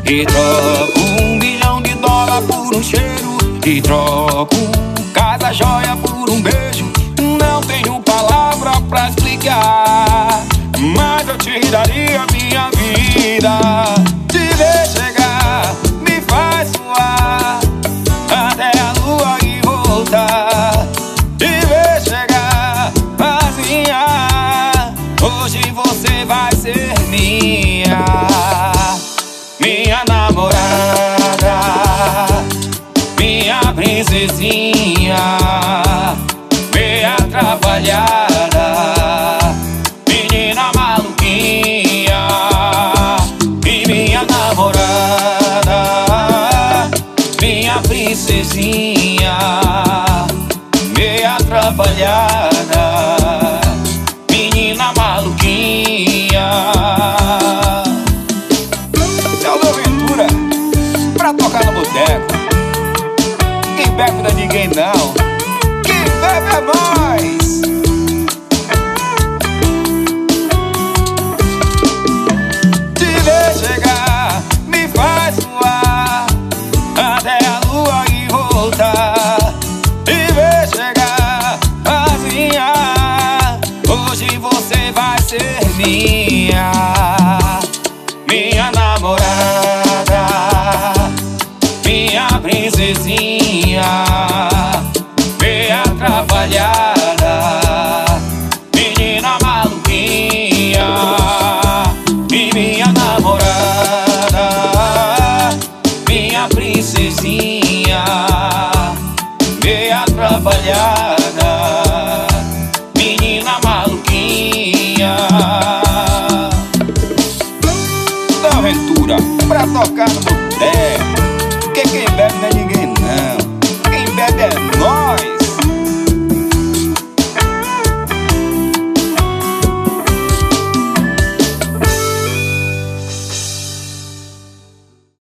E troco $1 milhão por um cheiro. E troco casa, joia por um beijo. Não tenho palavra pra explicar, mas eu te daria minha vida. Te ver chegar me faz suar até a lua e voltar. Te ver chegar vazia, hoje você vai ser minha namorada, minha princesinha, meia atrapalhada, menina maluquinha. E minha namorada, minha princesinha, meia atrapalhada, menina maluquinha. Celso Aventura, pra tocar no boteco. Quem bebe não é ninguém não, quem bebe é nós. Te ver chegar me faz suar até a lua e voltar. Te ver chegar vazia, hoje você vai ser minha namorada, minha princesinha, meia atrapalhada, menina maluquinha. E minha namorada, minha princesinha, meia atrapalhada, menina maluquinha. Aventura, pra tocar no boteco. Porque quem bebe não é ninguém não, quem bebe é nós.